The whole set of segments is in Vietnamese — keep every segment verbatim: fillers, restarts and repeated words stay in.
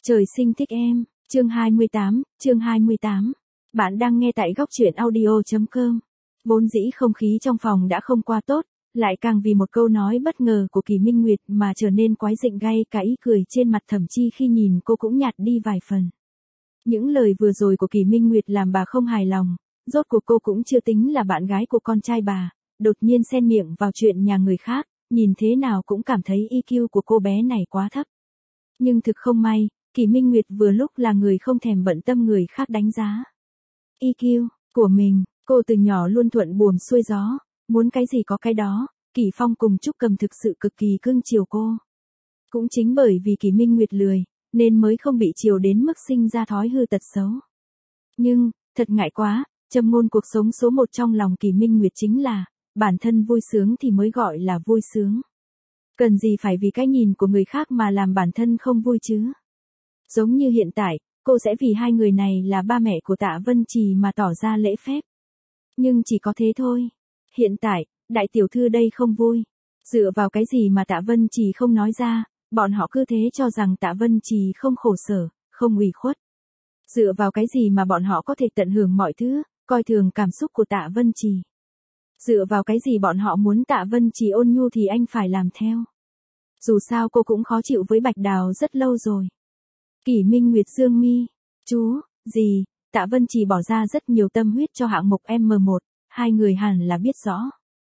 Trời sinh thích em, chương hai mươi tám, chương hai mươi tám. Bạn đang nghe tại góc truyện audio chấm com. Vốn dĩ không khí trong phòng đã không qua tốt, lại càng vì một câu nói bất ngờ của Kỳ Minh Nguyệt mà trở nên quái dị, ngay cả ý cười trên mặt Thẩm Chi khi nhìn cô cũng nhạt đi vài phần. Những lời vừa rồi của Kỳ Minh Nguyệt làm bà không hài lòng, rốt cuộc cô cũng chưa tính là bạn gái của con trai bà, đột nhiên xen miệng vào chuyện nhà người khác, nhìn thế nào cũng cảm thấy i kiu của cô bé này quá thấp. Nhưng thực không may, Kỳ Minh Nguyệt vừa lúc là người không thèm bận tâm người khác đánh giá i kiu của mình. Cô từ nhỏ luôn thuận buồm xuôi gió, muốn cái gì có cái đó. Kỳ Phong cùng Trúc Cầm thực sự cực kỳ cưng chiều cô. Cũng chính bởi vì Kỳ Minh Nguyệt lười, nên mới không bị chiều đến mức sinh ra thói hư tật xấu. Nhưng, thật ngại quá, châm ngôn cuộc sống số một trong lòng Kỳ Minh Nguyệt chính là, bản thân vui sướng thì mới gọi là vui sướng. Cần gì phải vì cái nhìn của người khác mà làm bản thân không vui chứ? Giống như hiện tại, cô sẽ vì hai người này là ba mẹ của Tạ Vân Trì mà tỏ ra lễ phép. Nhưng chỉ có thế thôi. Hiện tại, đại tiểu thư đây không vui. Dựa vào cái gì mà Tạ Vân Trì không nói ra, bọn họ cứ thế cho rằng Tạ Vân Trì không khổ sở, không ủy khuất. Dựa vào cái gì mà bọn họ có thể tận hưởng mọi thứ, coi thường cảm xúc của Tạ Vân Trì. Dựa vào cái gì bọn họ muốn Tạ Vân Trì ôn nhu thì anh phải làm theo. Dù sao cô cũng khó chịu với Bạch Đào rất lâu rồi. Kỳ Minh Nguyệt dương mi. Chú, gì, Tạ Vân Trì bỏ ra rất nhiều tâm huyết cho hạng mục em em một, hai người hẳn là biết rõ.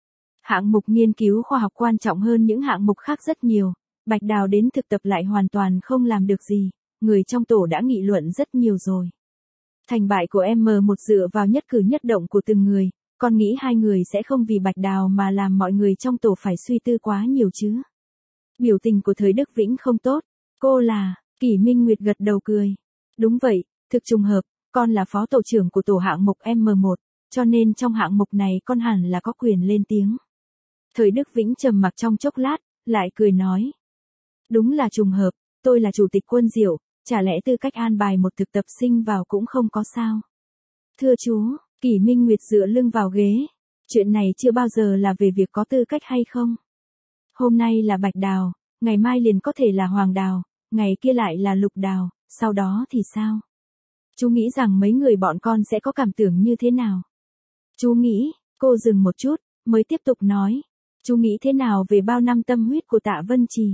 Hạng mục nghiên cứu khoa học quan trọng hơn những hạng mục khác rất nhiều, Bạch Đào đến thực tập lại hoàn toàn không làm được gì, người trong tổ đã nghị luận rất nhiều rồi. Thành bại của em em một dựa vào nhất cử nhất động của từng người, con nghĩ hai người sẽ không vì Bạch Đào mà làm mọi người trong tổ phải suy tư quá nhiều chứ. Biểu tình của Thời Đức Vĩnh không tốt, cô là, Kỳ Minh Nguyệt gật đầu cười. Đúng vậy, thực trùng hợp, con là phó tổ trưởng của tổ hạng mục em em một, cho nên trong hạng mục này con hẳn là có quyền lên tiếng. Thời Đức Vĩnh trầm mặc trong chốc lát, lại cười nói. Đúng là trùng hợp, tôi là chủ tịch Quân Diệu, chả lẽ tư cách an bài một thực tập sinh vào cũng không có sao. Thưa chú, Kỳ Minh Nguyệt dựa lưng vào ghế. Chuyện này chưa bao giờ là về việc có tư cách hay không. Hôm nay là Bạch Đào, ngày mai liền có thể là Hoàng Đào, ngày kia lại là Lục Đào, sau đó thì sao? Chú nghĩ rằng mấy người bọn con sẽ có cảm tưởng như thế nào? Chú nghĩ, cô dừng một chút, mới tiếp tục nói. Chú nghĩ thế nào về bao năm tâm huyết của Tạ Vân Trì?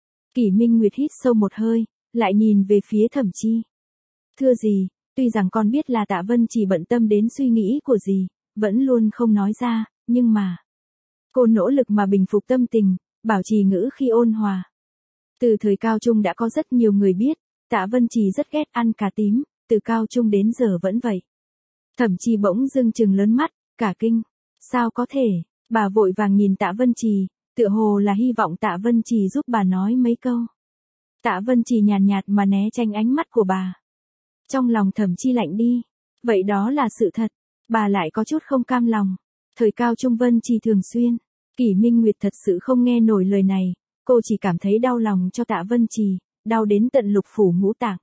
Kỳ Minh Nguyệt hít sâu một hơi, lại nhìn về phía Thẩm Chi. Thưa gì, tuy rằng con biết là Tạ Vân Trì bận tâm đến suy nghĩ của gì, vẫn luôn không nói ra, nhưng mà... Cô nỗ lực mà bình phục tâm tình, bảo trì ngữ khi ôn hòa. Từ thời cao trung đã có rất nhiều người biết, Tạ Vân Trì rất ghét ăn cà tím, từ cao trung đến giờ vẫn vậy. Thẩm Chi bỗng dưng trừng lớn mắt, cả kinh. Sao có thể? Bà vội vàng nhìn Tạ Vân Trì, tựa hồ là hy vọng Tạ Vân Trì giúp bà nói mấy câu. Tạ Vân Trì nhàn nhạt mà né tránh ánh mắt của bà. Trong lòng Thẩm Chi lạnh đi. Vậy đó là sự thật. Bà lại có chút không cam lòng. Thời cao trung Vân Trì thường xuyên. Kỳ Minh Nguyệt thật sự không nghe nổi lời này. Cô chỉ cảm thấy đau lòng cho Tạ Vân Trì, đau đến tận lục phủ ngũ tạng.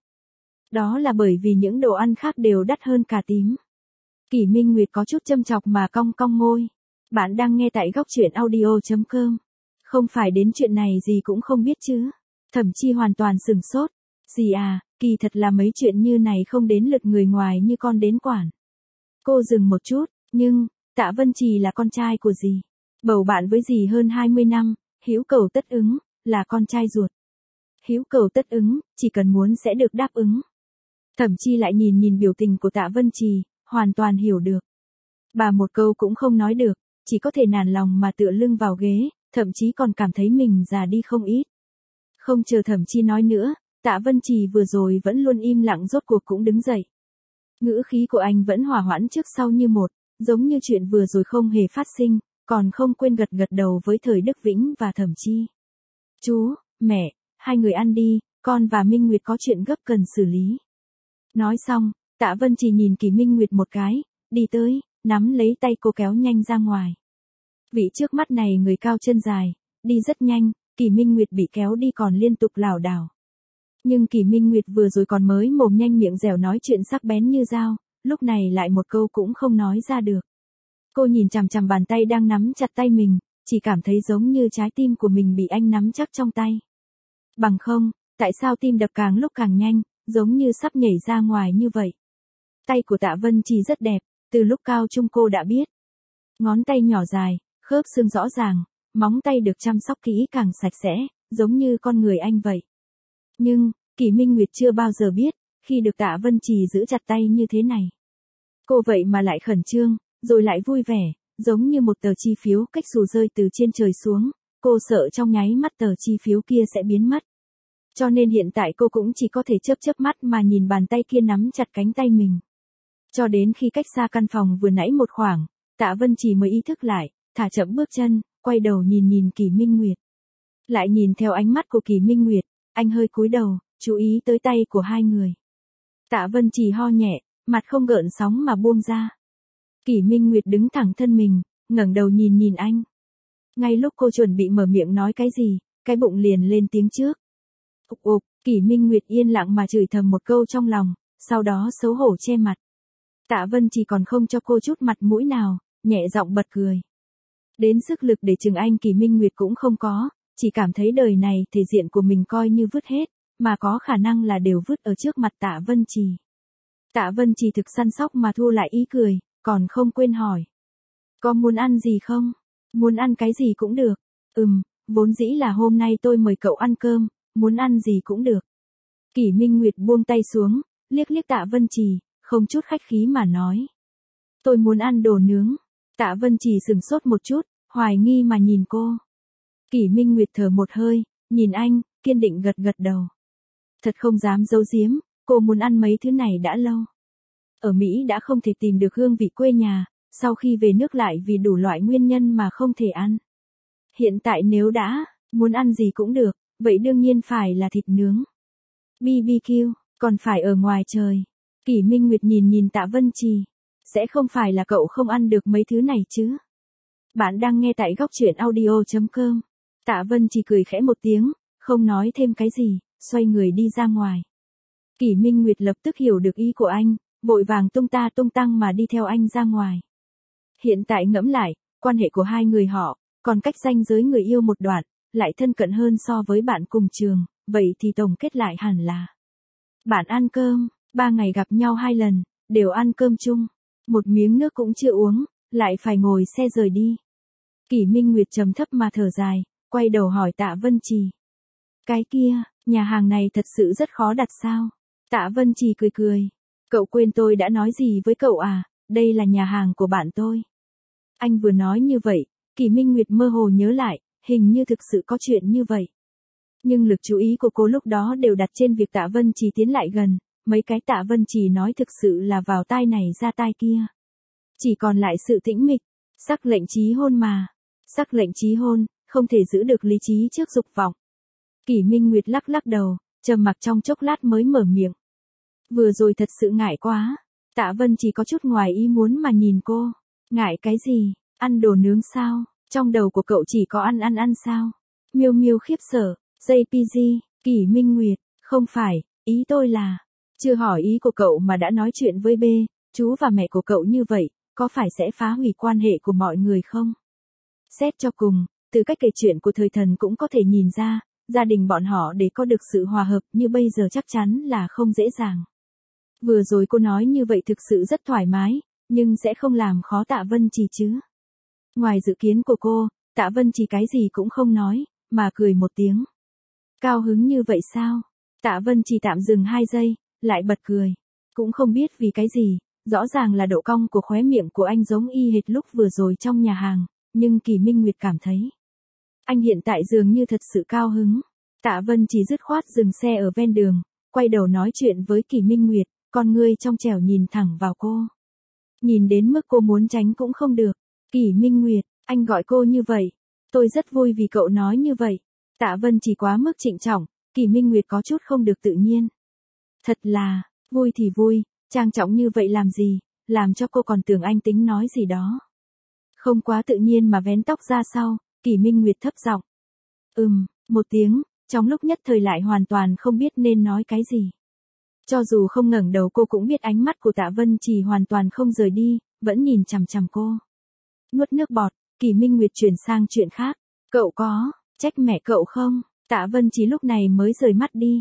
Đó là bởi vì những đồ ăn khác đều đắt hơn cà tím. Kỳ Minh Nguyệt có chút châm chọc mà cong cong môi. Bạn đang nghe tại góc truyện audio chấm com. Không phải đến chuyện này gì cũng không biết chứ. Thẩm Chi hoàn toàn sừng sốt. Gì à, kỳ thật là mấy chuyện như này không đến lượt người ngoài như con đến quản. Cô dừng một chút, nhưng, Tạ Vân Trì là con trai của dì. Bầu bạn với dì hơn hai mươi năm, hữu cầu tất ứng, là con trai ruột. Hữu cầu tất ứng, chỉ cần muốn sẽ được đáp ứng. Thẩm Chi lại nhìn nhìn biểu tình của Tạ Vân Trì, hoàn toàn hiểu được. Bà một câu cũng không nói được, chỉ có thể nản lòng mà tựa lưng vào ghế, thậm chí còn cảm thấy mình già đi không ít. Không chờ Thẩm Chi nói nữa, Tạ Vân Trì vừa rồi vẫn luôn im lặng rốt cuộc cũng đứng dậy. Ngữ khí của anh vẫn hòa hoãn trước sau như một, giống như chuyện vừa rồi không hề phát sinh, còn không quên gật gật đầu với Thời Đức Vĩnh và Thẩm Chi. Chú, mẹ, hai người ăn đi, con và Minh Nguyệt có chuyện gấp cần xử lý. Nói xong, Tạ Vân Trì nhìn Kỳ Minh Nguyệt một cái, đi tới, nắm lấy tay cô kéo nhanh ra ngoài. Vị trước mắt này người cao chân dài, đi rất nhanh, Kỳ Minh Nguyệt bị kéo đi còn liên tục lảo đảo. Nhưng Kỳ Minh Nguyệt vừa rồi còn mới mồm nhanh miệng dẻo nói chuyện sắc bén như dao, lúc này lại một câu cũng không nói ra được. Cô nhìn chằm chằm bàn tay đang nắm chặt tay mình, chỉ cảm thấy giống như trái tim của mình bị anh nắm chắc trong tay. Bằng không, Tại sao tim đập càng lúc càng nhanh, giống như sắp nhảy ra ngoài như vậy? Tay của Tạ Vân Trì rất đẹp, từ lúc cao trung cô đã biết. Ngón tay nhỏ dài, khớp xương rõ ràng, móng tay được chăm sóc kỹ càng sạch sẽ, giống như con người anh vậy. Nhưng, Kỷ Minh Nguyệt chưa bao giờ biết, khi được Tạ Vân Trì giữ chặt tay như thế này. Cô vậy mà lại khẩn trương, rồi lại vui vẻ, giống như một tờ chi phiếu cách xù rơi từ trên trời xuống, cô sợ trong nháy mắt tờ chi phiếu kia sẽ biến mất. Cho nên hiện tại cô cũng chỉ có thể chớp chớp mắt mà nhìn bàn tay kia nắm chặt cánh tay mình. Cho đến khi cách xa căn phòng vừa nãy một khoảng, Tạ Vân Trì mới ý thức lại, thả chậm bước chân, quay đầu nhìn nhìn Kỷ Minh Nguyệt. Lại nhìn theo ánh mắt của Kỷ Minh Nguyệt, anh hơi cúi đầu, chú ý tới tay của hai người. Tạ Vân Trì ho nhẹ, mặt không gợn sóng mà buông ra. Kỷ Minh Nguyệt đứng thẳng thân mình, ngẩng đầu nhìn nhìn anh. Ngay lúc cô chuẩn bị mở miệng nói cái gì, cái bụng liền lên tiếng trước. Ục ục, Kỷ Minh Nguyệt yên lặng mà chửi thầm một câu trong lòng, sau đó xấu hổ che mặt. Tạ Vân Trì còn không cho cô chút mặt mũi nào, nhẹ giọng bật cười. Đến sức lực để chừng anh Kỷ Minh Nguyệt cũng không có, chỉ cảm thấy đời này thể diện của mình coi như vứt hết, mà có khả năng là đều vứt ở trước mặt Tạ Vân Trì. Tạ Vân Trì thực săn sóc mà thu lại ý cười, còn không quên hỏi. Có muốn ăn gì không? Muốn ăn cái gì cũng được. Ừm, vốn dĩ là hôm nay tôi mời cậu ăn cơm, muốn ăn gì cũng được. Kỷ Minh Nguyệt buông tay xuống, liếc liếc Tạ Vân Trì, không chút khách khí mà nói. Tôi muốn ăn đồ nướng. Tạ Vân Trì sừng sốt một chút, hoài nghi mà nhìn cô. Kỷ Minh Nguyệt thở một hơi, nhìn anh, kiên định gật gật đầu. Thật không dám giấu giếm, cô muốn ăn mấy thứ này đã lâu. Ở Mỹ đã không thể tìm được hương vị quê nhà, sau khi về nước lại vì đủ loại nguyên nhân mà không thể ăn. Hiện tại nếu đã, muốn ăn gì cũng được, vậy đương nhiên phải là thịt nướng. bê bê kiu, còn phải ở ngoài trời. Kỷ Minh Nguyệt nhìn nhìn Tạ Vân Trì. Sẽ không phải là cậu không ăn được mấy thứ này chứ? Bạn đang nghe tại góc truyện audio chấm com. Tạ Vân Trì cười khẽ một tiếng, không nói thêm cái gì, xoay người đi ra ngoài. Kỷ Minh Nguyệt lập tức hiểu được ý của anh, vội vàng tung ta tung tăng mà đi theo anh ra ngoài. Hiện tại ngẫm lại, quan hệ của hai người họ, còn cách ranh giới người yêu một đoạn, lại thân cận hơn so với bạn cùng trường, vậy thì tổng kết lại hẳn là. Bạn ăn cơm, ba ngày gặp nhau hai lần, đều ăn cơm chung, một miếng nước cũng chưa uống, lại phải ngồi xe rời đi. Kỷ Minh Nguyệt trầm thấp mà thở dài, quay đầu hỏi Tạ Vân Trì. Cái kia, nhà hàng này thật sự rất khó đặt sao? Tạ Vân Trì cười cười. Cậu quên tôi đã nói gì với cậu à, đây là nhà hàng của bạn tôi. Anh vừa nói như vậy, Kỷ Minh Nguyệt mơ hồ nhớ lại, hình như thực sự có chuyện như vậy. Nhưng lực chú ý của cô lúc đó đều đặt trên việc Tạ Vân Trì tiến lại gần, mấy cái Tạ Vân Trì nói thực sự là vào tai này ra tai kia. Chỉ còn lại sự tĩnh mịch, sắc lệnh chí hôn mà. Sắc lệnh chí hôn, không thể giữ được lý trí trước dục vọng. Kỷ Minh Nguyệt lắc lắc đầu, trầm mặc trong chốc lát mới mở miệng. Vừa rồi thật sự ngại quá. Tạ Vân chỉ có chút ngoài ý muốn mà nhìn cô. Ngại cái gì? Ăn đồ nướng sao? Trong đầu của cậu chỉ có ăn ăn ăn sao? Miêu Miêu khiếp sợ. jê pê giê, Kỷ Minh Nguyệt, không phải, ý tôi là, chưa hỏi ý của cậu mà đã nói chuyện với B, chú và mẹ của cậu như vậy, có phải sẽ phá hủy quan hệ của mọi người không? Xét cho cùng, từ cách kể chuyện của thời thần cũng có thể nhìn ra, gia đình bọn họ để có được sự hòa hợp như bây giờ chắc chắn là không dễ dàng. Vừa rồi cô nói như vậy thực sự rất thoải mái, nhưng sẽ không làm khó Tạ Vân Trì chứ. Ngoài dự kiến của cô, Tạ Vân Trì cái gì cũng không nói, mà cười một tiếng. Cao hứng như vậy sao? Tạ Vân Trì tạm dừng hai giây, lại bật cười. Cũng không biết vì cái gì, rõ ràng là độ cong của khóe miệng của anh giống y hệt lúc vừa rồi trong nhà hàng, nhưng Kỷ Minh Nguyệt cảm thấy. Anh hiện tại dường như thật sự cao hứng. Tạ Vân Trì dứt khoát dừng xe ở ven đường, quay đầu nói chuyện với Kỷ Minh Nguyệt, con ngươi trong trẻo nhìn thẳng vào cô. Nhìn đến mức cô muốn tránh cũng không được. Kỷ Minh Nguyệt, anh gọi cô như vậy. Tôi rất vui vì cậu nói như vậy. Tạ Vân chỉ quá mức trịnh trọng, Kỷ Minh Nguyệt có chút không được tự nhiên. Thật là, vui thì vui, trang trọng như vậy làm gì, làm cho cô còn tưởng anh tính nói gì đó. Không quá tự nhiên mà vén tóc ra sau, Kỷ Minh Nguyệt thấp giọng. Ừm, một tiếng, trong lúc nhất thời lại hoàn toàn không biết nên nói cái gì. Cho dù không ngẩng đầu cô cũng biết ánh mắt của Tạ Vân Trì hoàn toàn không rời đi, vẫn nhìn chằm chằm cô. Nuốt nước bọt, Kỷ Minh Nguyệt chuyển sang chuyện khác. Cậu có, trách mẹ cậu không? Tạ Vân Trì lúc này mới rời mắt đi.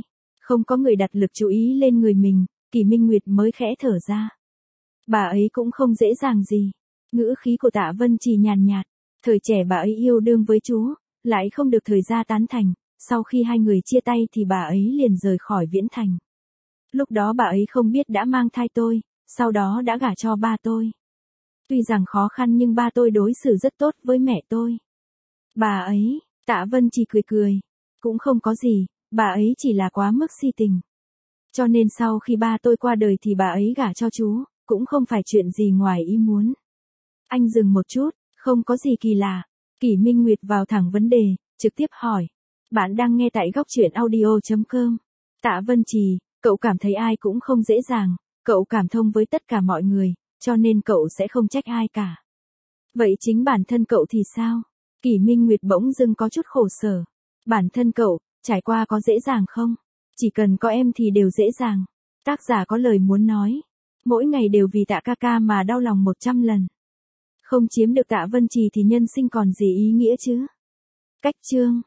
Không có người đặt lực chú ý lên người mình, Kỷ Minh Nguyệt mới khẽ thở ra. Bà ấy cũng không dễ dàng gì. Ngữ khí của Tạ Vân Trì nhàn nhạt. Thời trẻ bà ấy yêu đương với chú, lại không được thời gia tán thành. Sau khi hai người chia tay thì bà ấy liền rời khỏi Viễn Thành. Lúc đó bà ấy không biết đã mang thai tôi, sau đó đã gả cho ba tôi. Tuy rằng khó khăn nhưng ba tôi đối xử rất tốt với mẹ tôi. Bà ấy, Tạ Vân Trì cười cười. Cũng không có gì, bà ấy chỉ là quá mức si tình. Cho nên sau khi ba tôi qua đời thì bà ấy gả cho chú, cũng không phải chuyện gì ngoài ý muốn. Anh dừng một chút, không có gì kỳ lạ. Kỷ Minh Nguyệt vào thẳng vấn đề, trực tiếp hỏi. Bạn đang nghe tại góc truyện audio chấm com. Tạ Vân Trì, cậu cảm thấy ai cũng không dễ dàng, cậu cảm thông với tất cả mọi người, cho nên cậu sẽ không trách ai cả. Vậy chính bản thân cậu thì sao? Kỷ Minh Nguyệt bỗng dưng có chút khổ sở. Bản thân cậu, trải qua có dễ dàng không? Chỉ cần có em thì đều dễ dàng. Tác giả có lời muốn nói. Mỗi ngày đều vì Tạ ca ca mà đau lòng một trăm lần. Không chiếm được Tạ Vân Trì thì nhân sinh còn gì ý nghĩa chứ? Cách chương